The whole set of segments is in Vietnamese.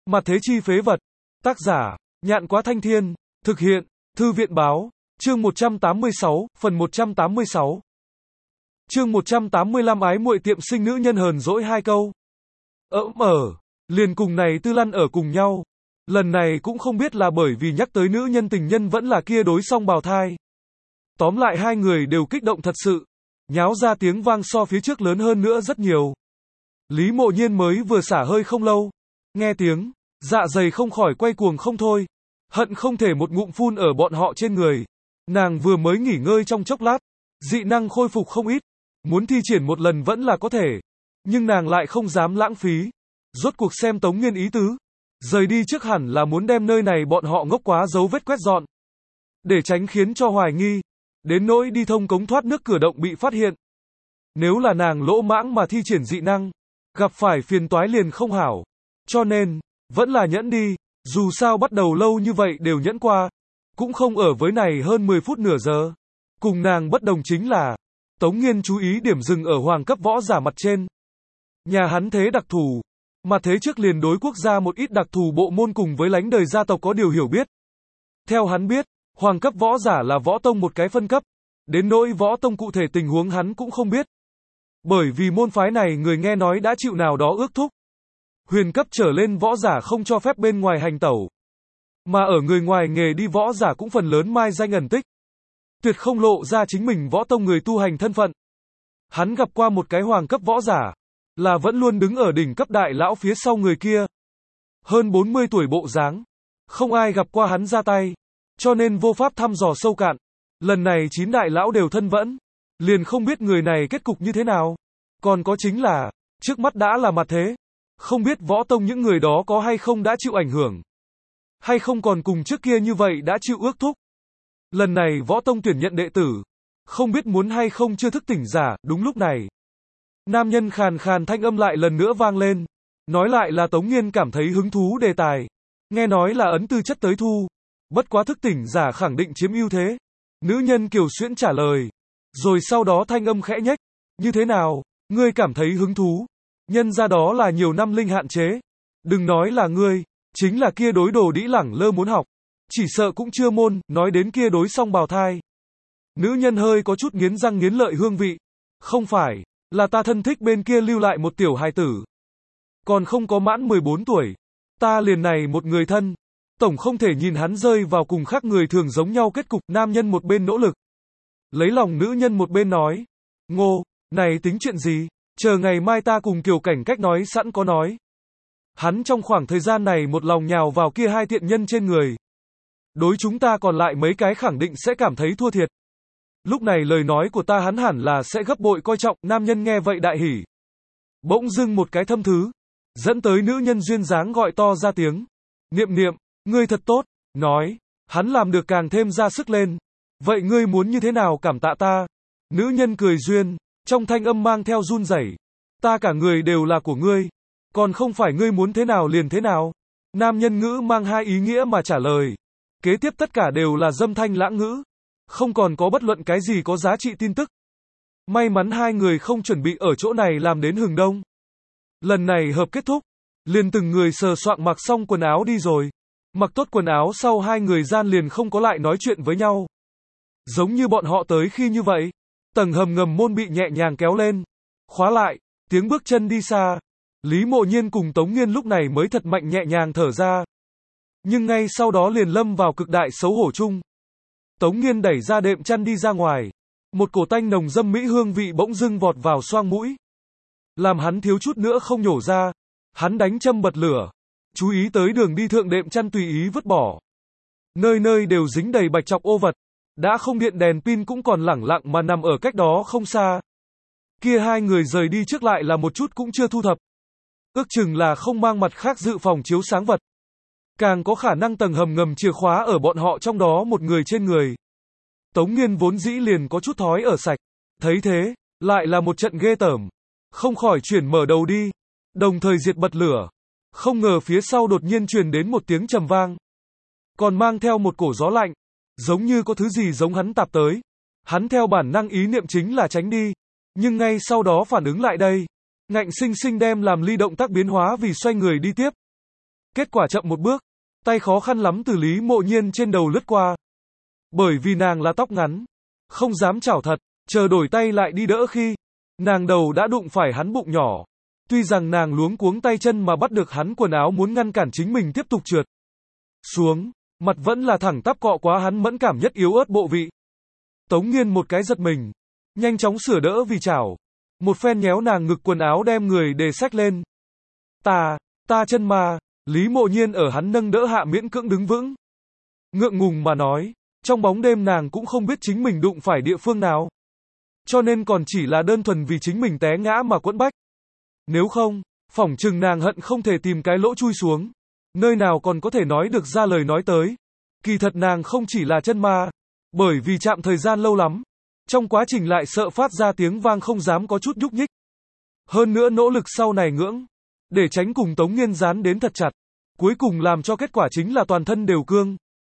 Mặt thế chi phế vật. Tác giả, Nhạn Quá Thanh Thiên. Thực hiện, Thư viện Báo. Chương 186, phần 186. Chương 185 ái muội tiệm sinh nữ nhân hờn dỗi hai câu. Liền cùng này Tư Lăn ở cùng nhau. Lần này cũng không biết là bởi vì nhắc tới nữ nhân tình nhân vẫn là kia đối song bào thai. Tóm lại hai người đều kích động thật sự. Nháo ra tiếng vang so phía trước lớn hơn nữa rất nhiều. Lý Mộ Nhiên mới vừa xả hơi không lâu. Nghe tiếng, dạ dày không khỏi quay cuồng không thôi. Hận không thể một ngụm phun ở bọn họ trên người. Nàng vừa mới nghỉ ngơi trong chốc lát. Dị năng khôi phục không ít. Muốn thi triển một lần vẫn là có thể. Nhưng nàng lại không dám lãng phí. Rốt cuộc xem Tống Nghiên ý tứ. Rời đi trước hẳn là muốn đem nơi này bọn họ ngốc quá dấu vết quét dọn. Để tránh khiến cho hoài nghi. Đến nỗi đi thông cống thoát nước cửa động bị phát hiện. Nếu là nàng lỗ mãng mà thi triển dị năng. Gặp phải phiền toái liền không hảo. Cho nên, vẫn là nhẫn đi. Dù sao bắt đầu lâu như vậy đều nhẫn qua. Cũng không ở với này hơn 10 phút nửa giờ. Cùng nàng bất đồng chính là Tống Nghiên chú ý điểm dừng ở hoàng cấp võ giả mặt trên. Nhà hắn thế đặc thù. Mà thế trước liền đối quốc gia một ít đặc thù bộ môn cùng với lánh đời gia tộc có điều hiểu biết. Theo hắn biết, hoàng cấp võ giả là võ tông một cái phân cấp. Đến nỗi võ tông cụ thể tình huống hắn cũng không biết. Bởi vì môn phái này người nghe nói đã chịu nào đó ước thúc. Huyền cấp trở lên võ giả không cho phép bên ngoài hành tẩu. Mà ở người ngoài nghề đi võ giả cũng phần lớn mai danh ẩn tích. Tuyệt không lộ ra chính mình võ tông người tu hành thân phận. Hắn gặp qua một cái hoàng cấp võ giả. Là vẫn luôn đứng ở đỉnh cấp đại lão phía sau người kia. Hơn 40 tuổi bộ dáng. Không ai gặp qua hắn ra tay. Cho nên vô pháp thăm dò sâu cạn. Lần này 9 đại lão đều thân vẫn. Liền không biết người này kết cục như thế nào. Còn có chính là, trước mắt đã là mặt thế. Không biết võ tông những người đó có hay không đã chịu ảnh hưởng. Hay không còn cùng trước kia như vậy đã chịu ước thúc. Lần này võ tông tuyển nhận đệ tử. Không biết muốn hay không chưa thức tỉnh giả, đúng lúc này. Nam nhân khàn khàn thanh âm lại lần nữa vang lên. Nói lại là Tống Nghiên cảm thấy hứng thú đề tài. Nghe nói là ấn tư chất tới thu. Bất quá thức tỉnh giả khẳng định chiếm ưu thế. Nữ nhân kiều xuyễn trả lời. Rồi sau đó thanh âm khẽ nhếch. Như thế nào, ngươi cảm thấy hứng thú? Nhân ra đó là nhiều năm linh hạn chế. Đừng nói là ngươi, chính là kia đối đồ đĩ lẳng lơ muốn học. Chỉ sợ cũng chưa môn, nói đến kia đối song bào thai. Nữ nhân hơi có chút nghiến răng nghiến lợi hương vị. Không phải, là ta thân thích bên kia lưu lại một tiểu hài tử. Còn không có mãn 14 tuổi. Ta liền này một người thân. Tổng không thể nhìn hắn rơi vào cùng khác người thường giống nhau kết cục. Nam nhân một bên nỗ lực. Lấy lòng nữ nhân một bên nói. Ngô, này tính chuyện gì? Chờ ngày mai ta cùng Kiều Cảnh cách nói sẵn có nói. Hắn trong khoảng thời gian này một lòng nhào vào kia hai tiện nhân trên người. Đối chúng ta còn lại mấy cái khẳng định sẽ cảm thấy thua thiệt. Lúc này lời nói của ta hắn hẳn là sẽ gấp bội coi trọng. Nam nhân nghe vậy đại hỉ. Bỗng dưng một cái thâm thứ. Dẫn tới nữ nhân duyên dáng gọi to ra tiếng. Niệm niệm, ngươi thật tốt. Nói, hắn làm được càng thêm ra sức lên. Vậy ngươi muốn như thế nào cảm tạ ta? Nữ nhân cười duyên. Trong thanh âm mang theo run rẩy. Ta cả người đều là của ngươi. Còn không phải ngươi muốn thế nào liền thế nào. Nam nhân ngữ mang hai ý nghĩa mà trả lời. Kế tiếp tất cả đều là dâm thanh lãng ngữ. Không còn có bất luận cái gì có giá trị tin tức. May mắn hai người không chuẩn bị ở chỗ này làm đến hừng đông. Lần này hợp kết thúc. Liền từng người sờ soạng mặc xong quần áo đi rồi. Mặc tốt quần áo sau hai người gian liền không có lại nói chuyện với nhau. Giống như bọn họ tới khi như vậy. Tầng hầm ngầm môn bị nhẹ nhàng kéo lên. Khóa lại. Tiếng bước chân đi xa. Lý Mộ Nhiên cùng Tống Nghiên lúc này mới thật mạnh nhẹ nhàng thở ra. Nhưng ngay sau đó liền lâm vào cực đại xấu hổ chung. Tống Nghiên đẩy ra đệm chăn đi ra ngoài. Một cổ tanh nồng dâm mỹ hương vị bỗng dưng vọt vào xoang mũi. Làm hắn thiếu chút nữa không nhổ ra. Hắn đánh châm bật lửa. Chú ý tới đường đi thượng đệm chăn tùy ý vứt bỏ. Nơi nơi đều dính đầy bạch chọc ô vật. Đã không điện đèn pin cũng còn lẳng lặng mà nằm ở cách đó không xa. Kia hai người rời đi trước lại là một chút cũng chưa thu thập. Ước chừng là không mang mặt khác dự phòng chiếu sáng vật. Càng có khả năng tầng hầm ngầm chìa khóa ở bọn họ trong đó một người trên người. Tống Nghiên vốn dĩ liền có chút thói ở sạch. Thấy thế, lại là một trận ghê tởm. Không khỏi chuyển mở đầu đi. Đồng thời diệt bật lửa. Không ngờ phía sau đột nhiên truyền đến một tiếng trầm vang. Còn mang theo một cổ gió lạnh. Giống như có thứ gì giống hắn tạp tới. Hắn theo bản năng ý niệm chính là tránh đi. Nhưng ngay sau đó phản ứng lại đây. Ngạnh sinh sinh đem làm ly động tác biến hóa vì xoay người đi tiếp. Kết quả chậm một bước, tay khó khăn lắm từ Lý Mộ Nhiên trên đầu lướt qua. Bởi vì nàng là tóc ngắn, không dám chảo thật, chờ đổi tay lại đi đỡ khi nàng đầu đã đụng phải hắn bụng nhỏ. Tuy rằng nàng luống cuống tay chân mà bắt được hắn quần áo muốn ngăn cản chính mình tiếp tục trượt xuống, mặt vẫn là thẳng tắp cọ quá hắn mẫn cảm nhất yếu ớt bộ vị. Tống Nghiên một cái giật mình, nhanh chóng sửa đỡ vì chảo, một phen nhéo nàng ngực quần áo đem người đề xách lên. Ta chân mà, Lý Mộ Nhiên ở hắn nâng đỡ hạ miễn cưỡng đứng vững. Ngượng ngùng mà nói, trong bóng đêm nàng cũng không biết chính mình đụng phải địa phương nào. Cho nên còn chỉ là đơn thuần vì chính mình té ngã mà quẫn bách. Nếu không, phỏng chừng nàng hận không thể tìm cái lỗ chui xuống. Nơi nào còn có thể nói được ra lời nói tới. Kỳ thật nàng không chỉ là chân ma, bởi vì chạm thời gian lâu lắm. Trong quá trình lại sợ phát ra tiếng vang không dám có chút nhúc nhích. Hơn nữa nỗ lực sau này ngưỡng, để tránh cùng Tống Nghiên dán đến thật chặt. Cuối cùng làm cho kết quả chính là toàn thân đều cương.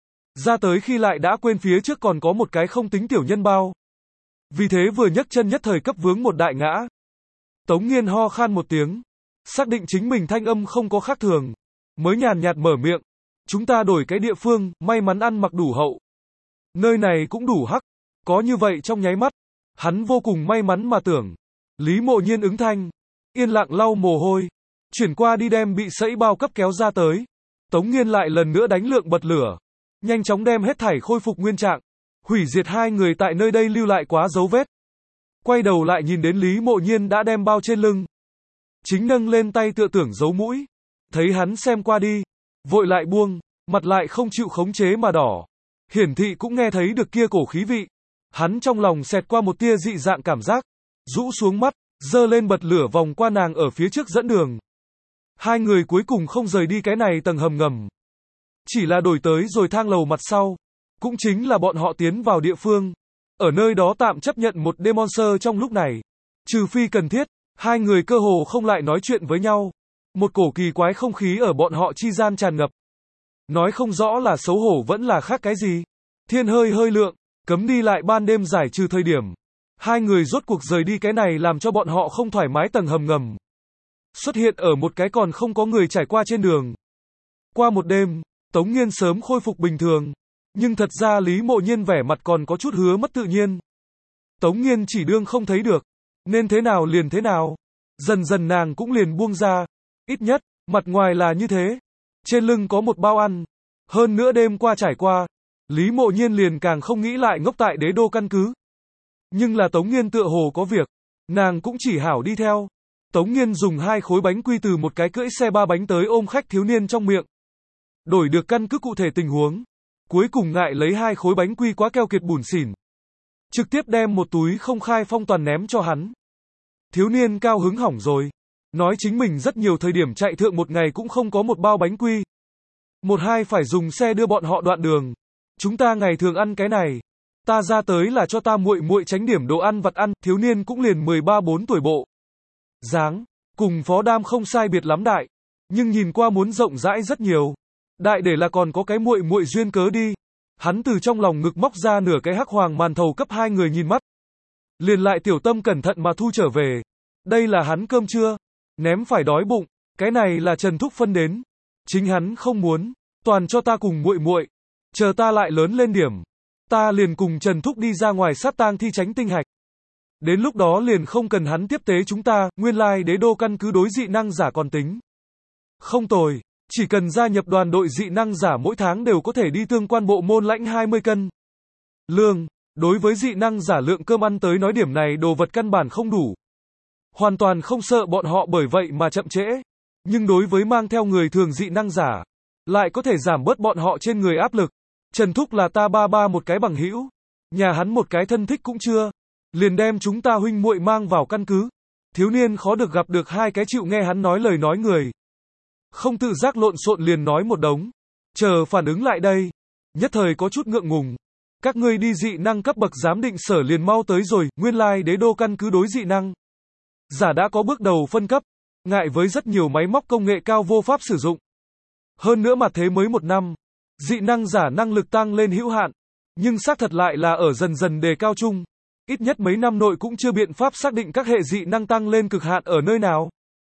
Ra tới khi lại đã quên phía trước còn có một cái không tính tiểu nhân bao. Vì thế vừa nhấc chân nhất thời cấp vướng một đại ngã. Tống Nghiên ho khan một tiếng, xác định chính mình thanh âm không có khác thường, mới nhàn nhạt mở miệng. Chúng ta đổi cái địa phương, may mắn ăn mặc đủ hậu. Nơi này cũng đủ hắc. Có như vậy trong nháy mắt, hắn vô cùng may mắn mà tưởng. Lý Mộ Nhiên ứng thanh, yên lặng lau mồ hôi, chuyển qua đi đem bị sẫy bao cấp kéo ra tới. Tống Nghiên lại lần nữa đánh lượng bật lửa, nhanh chóng đem hết thảy khôi phục nguyên trạng, hủy diệt hai người tại nơi đây lưu lại quá dấu vết. Quay đầu lại nhìn đến Lý Mộ Nhiên đã đem bao trên lưng, chính nâng lên tay tựa tưởng giấu mũi, thấy hắn xem qua đi, vội lại buông, mặt lại không chịu khống chế mà đỏ. Hiển thị cũng nghe thấy được kia cổ khí vị. Hắn trong lòng xẹt qua một tia dị dạng cảm giác, rũ xuống mắt, dơ lên bật lửa vòng qua nàng ở phía trước dẫn đường. Hai người cuối cùng không rời đi cái này tầng hầm ngầm, chỉ là đổi tới rồi thang lầu mặt sau, cũng chính là bọn họ tiến vào địa phương. Ở nơi đó tạm chấp nhận một đêm monster trong lúc này, trừ phi cần thiết, hai người cơ hồ không lại nói chuyện với nhau. Một cổ kỳ quái không khí ở bọn họ chi gian tràn ngập. Nói không rõ là xấu hổ vẫn là khác cái gì. Thiên hơi lượng, cấm đi lại ban đêm giải trừ thời điểm. Hai người rốt cuộc rời đi cái này làm cho bọn họ không thoải mái tầng hầm ngầm. Xuất hiện ở một cái còn không có người trải qua trên đường. Qua một đêm, Tống Nghiên sớm khôi phục bình thường. Nhưng thật ra Lý Mộ Nhiên vẻ mặt còn có chút hứa mất tự nhiên. Tống Nghiên chỉ đương không thấy được. Nên thế nào liền thế nào. Dần dần nàng cũng liền buông ra. Ít nhất, mặt ngoài là như thế. Trên lưng có một bao ăn. Hơn nữa đêm qua trải qua. Lý Mộ Nhiên liền càng không nghĩ lại ngốc tại đế đô căn cứ. Nhưng là Tống Nghiên tựa hồ có việc. Nàng cũng chỉ hảo đi theo. Tống Nghiên dùng 2 khối bánh quy từ một cái cưỡi xe 3 bánh tới ôm khách thiếu niên trong miệng. Đổi được căn cứ cụ thể tình huống. Cuối cùng ngại lấy 2 khối bánh quy quá keo kiệt bủn xỉn. Trực tiếp đem một túi không khai phong toàn ném cho hắn. Thiếu niên cao hứng hỏng rồi. Nói chính mình rất nhiều thời điểm chạy thượng một ngày cũng không có một bao bánh quy. Một hai phải dùng xe đưa bọn họ đoạn đường. Chúng ta ngày thường ăn cái này. Ta ra tới là cho ta muội muội tránh điểm đồ ăn vặt ăn. Thiếu niên cũng liền 13-14 tuổi bộ. Dáng, cùng Phó Đam không sai biệt lắm đại. Nhưng nhìn qua muốn rộng rãi rất nhiều. Đại để là còn có cái muội muội duyên cớ đi. Hắn từ trong lòng ngực móc ra nửa cái hắc hoàng màn thầu cấp hai người nhìn mắt. Liền lại tiểu tâm cẩn thận mà thu trở về. Đây là hắn cơm trưa. Ném phải đói bụng. Cái này là Trần Thúc phân đến. Chính hắn không muốn. Toàn cho ta cùng muội muội. Chờ ta lại lớn lên điểm. Ta liền cùng Trần Thúc đi ra ngoài sát tang thi tránh tinh hạch. Đến lúc đó liền không cần hắn tiếp tế chúng ta. Nguyên lai đế đô căn cứ đối dị năng giả còn tính. Không tồi. Chỉ cần gia nhập đoàn đội dị năng giả mỗi tháng đều có thể đi tương quan bộ môn lãnh 20 cân. Lương, đối với dị năng giả lượng cơm ăn tới nói điểm này đồ vật căn bản không đủ. Hoàn toàn không sợ bọn họ bởi vậy mà chậm trễ. Nhưng đối với mang theo người thường dị năng giả, lại có thể giảm bớt bọn họ trên người áp lực. Trần Thúc là ta ba một cái bằng hữu. Nhà hắn một cái thân thích cũng chưa. Liền đem chúng ta huynh muội mang vào căn cứ. Thiếu niên khó được gặp được hai cái chịu nghe hắn nói lời nói người. Không tự giác lộn xộn liền nói một đống. Chờ phản ứng lại đây. Nhất thời có chút ngượng ngùng. Các ngươi đi dị năng cấp bậc giám định sở liền mau tới rồi. Nguyên lai đế đô căn cứ đối dị năng giả đã có bước đầu phân cấp. Ngại với rất nhiều máy móc công nghệ cao vô pháp sử dụng. Hơn nữa mặt thế mới 1 năm. Dị năng giả năng lực tăng lên hữu hạn. Nhưng xác thật lại là ở dần dần đề cao chung. Ít nhất mấy năm nội cũng chưa biện pháp xác định các hệ dị năng tăng lên cực hạn ở nơi nào.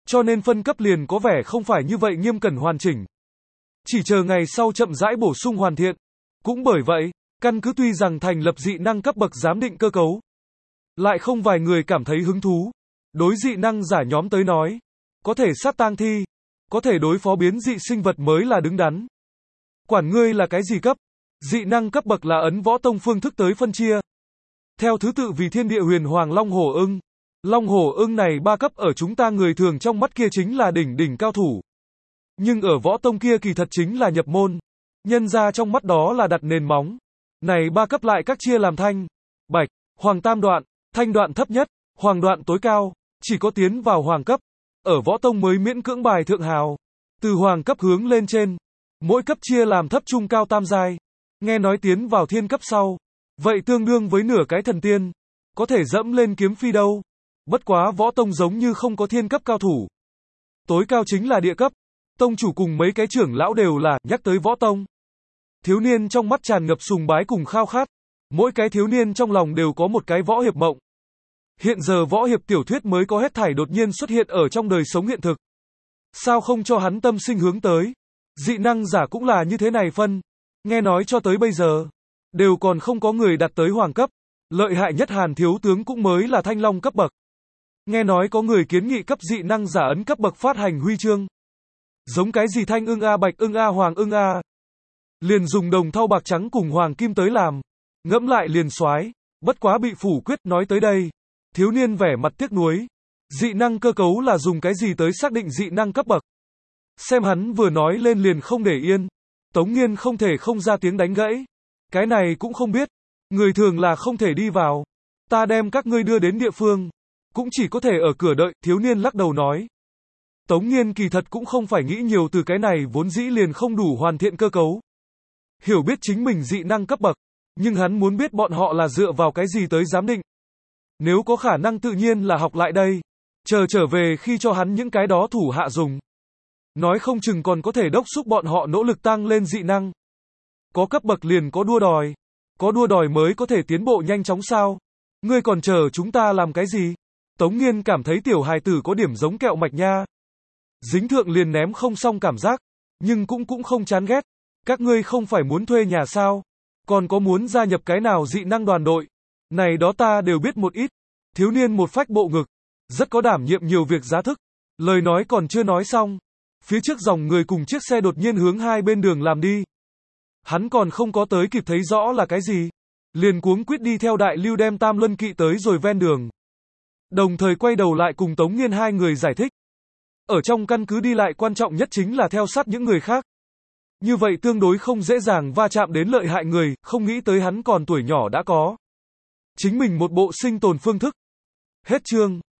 cho nên phân cấp liền có vẻ không phải như vậy nghiêm cẩn hoàn chỉnh. Chỉ chờ ngày sau chậm rãi bổ sung hoàn thiện. Cũng bởi vậy, căn cứ tuy rằng thành lập dị năng cấp bậc giám định cơ cấu, lại không vài người cảm thấy hứng thú. Đối dị năng giả nhóm tới nói, có thể sát tang thi, có thể đối phó biến dị sinh vật mới là đứng đắn. Quản ngươi là cái gì cấp? Dị năng cấp bậc là ấn võ tông phương thức tới phân chia. Theo thứ tự vì thiên địa huyền hoàng long hổ ưng. Long hổ ưng này 3 cấp ở chúng ta người thường trong mắt kia chính là đỉnh đỉnh cao thủ. Nhưng ở võ tông kia kỳ thật chính là nhập môn. Nhân ra trong mắt đó là đặt nền móng. Này 3 cấp lại các chia làm thanh, bạch, hoàng tam đoạn, thanh đoạn thấp nhất, hoàng đoạn tối cao, chỉ có tiến vào hoàng cấp. Ở võ tông mới miễn cưỡng bài thượng hào. Từ hoàng cấp hướng lên trên. Mỗi cấp chia làm thấp trung cao tam giai. Nghe nói tiến vào thiên cấp sau. Vậy tương đương với nửa cái thần tiên. Có thể dẫm lên kiếm phi đâu. Bất quá võ tông giống như không có thiên cấp cao thủ. Tối cao chính là địa cấp. Tông chủ cùng mấy cái trưởng lão đều là, nhắc tới võ tông. Thiếu niên trong mắt tràn ngập sùng bái cùng khao khát. Mỗi cái thiếu niên trong lòng đều có một cái võ hiệp mộng. Hiện giờ võ hiệp tiểu thuyết mới có hết thảy đột nhiên xuất hiện ở trong đời sống hiện thực. Sao không cho hắn tâm sinh hướng tới? Dị năng giả cũng là như thế này phân. Nghe nói cho tới bây giờ, đều còn không có người đạt tới hoàng cấp. Lợi hại nhất Hàn thiếu tướng cũng mới là thanh long cấp bậc. Nghe nói có người kiến nghị cấp dị năng giả ấn cấp bậc phát hành huy chương. Giống cái gì thanh ưng A, bạch ưng A, hoàng ưng A. Liền dùng đồng thau bạc trắng cùng hoàng kim tới làm. Ngẫm lại liền soái, bất quá bị phủ quyết. Nói tới đây, thiếu niên vẻ mặt tiếc nuối. Dị năng cơ cấu là dùng cái gì tới xác định dị năng cấp bậc? Xem hắn vừa nói lên liền không để yên. Tống Nghiên không thể không ra tiếng đánh gãy. Cái này cũng không biết. Người thường là không thể đi vào. Ta đem các ngươi đưa đến địa phương. Cũng chỉ có thể ở cửa đợi, thiếu niên lắc đầu nói. Tống Nghiên kỳ thật cũng không phải nghĩ nhiều từ cái này vốn dĩ liền không đủ hoàn thiện cơ cấu. Hiểu biết chính mình dị năng cấp bậc. Nhưng hắn muốn biết bọn họ là dựa vào cái gì tới giám định. Nếu có khả năng tự nhiên là học lại đây. Chờ trở về khi cho hắn những cái đó thủ hạ dùng. Nói không chừng còn có thể đốc thúc bọn họ nỗ lực tăng lên dị năng. Có cấp bậc liền có đua đòi. Có đua đòi mới có thể tiến bộ nhanh chóng sao? Ngươi còn chờ chúng ta làm cái gì? Tống Nghiên cảm thấy tiểu hài tử có điểm giống kẹo mạch nha. Dính thượng liền ném không xong cảm giác. Nhưng cũng không chán ghét. Các ngươi không phải muốn thuê nhà sao? Còn có muốn gia nhập cái nào dị năng đoàn đội? Này đó ta đều biết một ít. Thiếu niên một phách bộ ngực. Rất có đảm nhiệm nhiều việc giá thức. Lời nói còn chưa nói xong. Phía trước dòng người cùng chiếc xe đột nhiên hướng hai bên đường làm đi. Hắn còn không có tới kịp thấy rõ là cái gì. Liền cuống quýt đi theo đại lưu đem Tam Luân kỵ tới rồi ven đường. Đồng thời quay đầu lại cùng Tống Nghiên hai người giải thích. Ở trong căn cứ đi lại quan trọng nhất chính là theo sát những người khác. Như vậy tương đối không dễ dàng va chạm đến lợi hại người, không nghĩ tới hắn còn tuổi nhỏ đã có chính mình một bộ sinh tồn phương thức. Hết chương.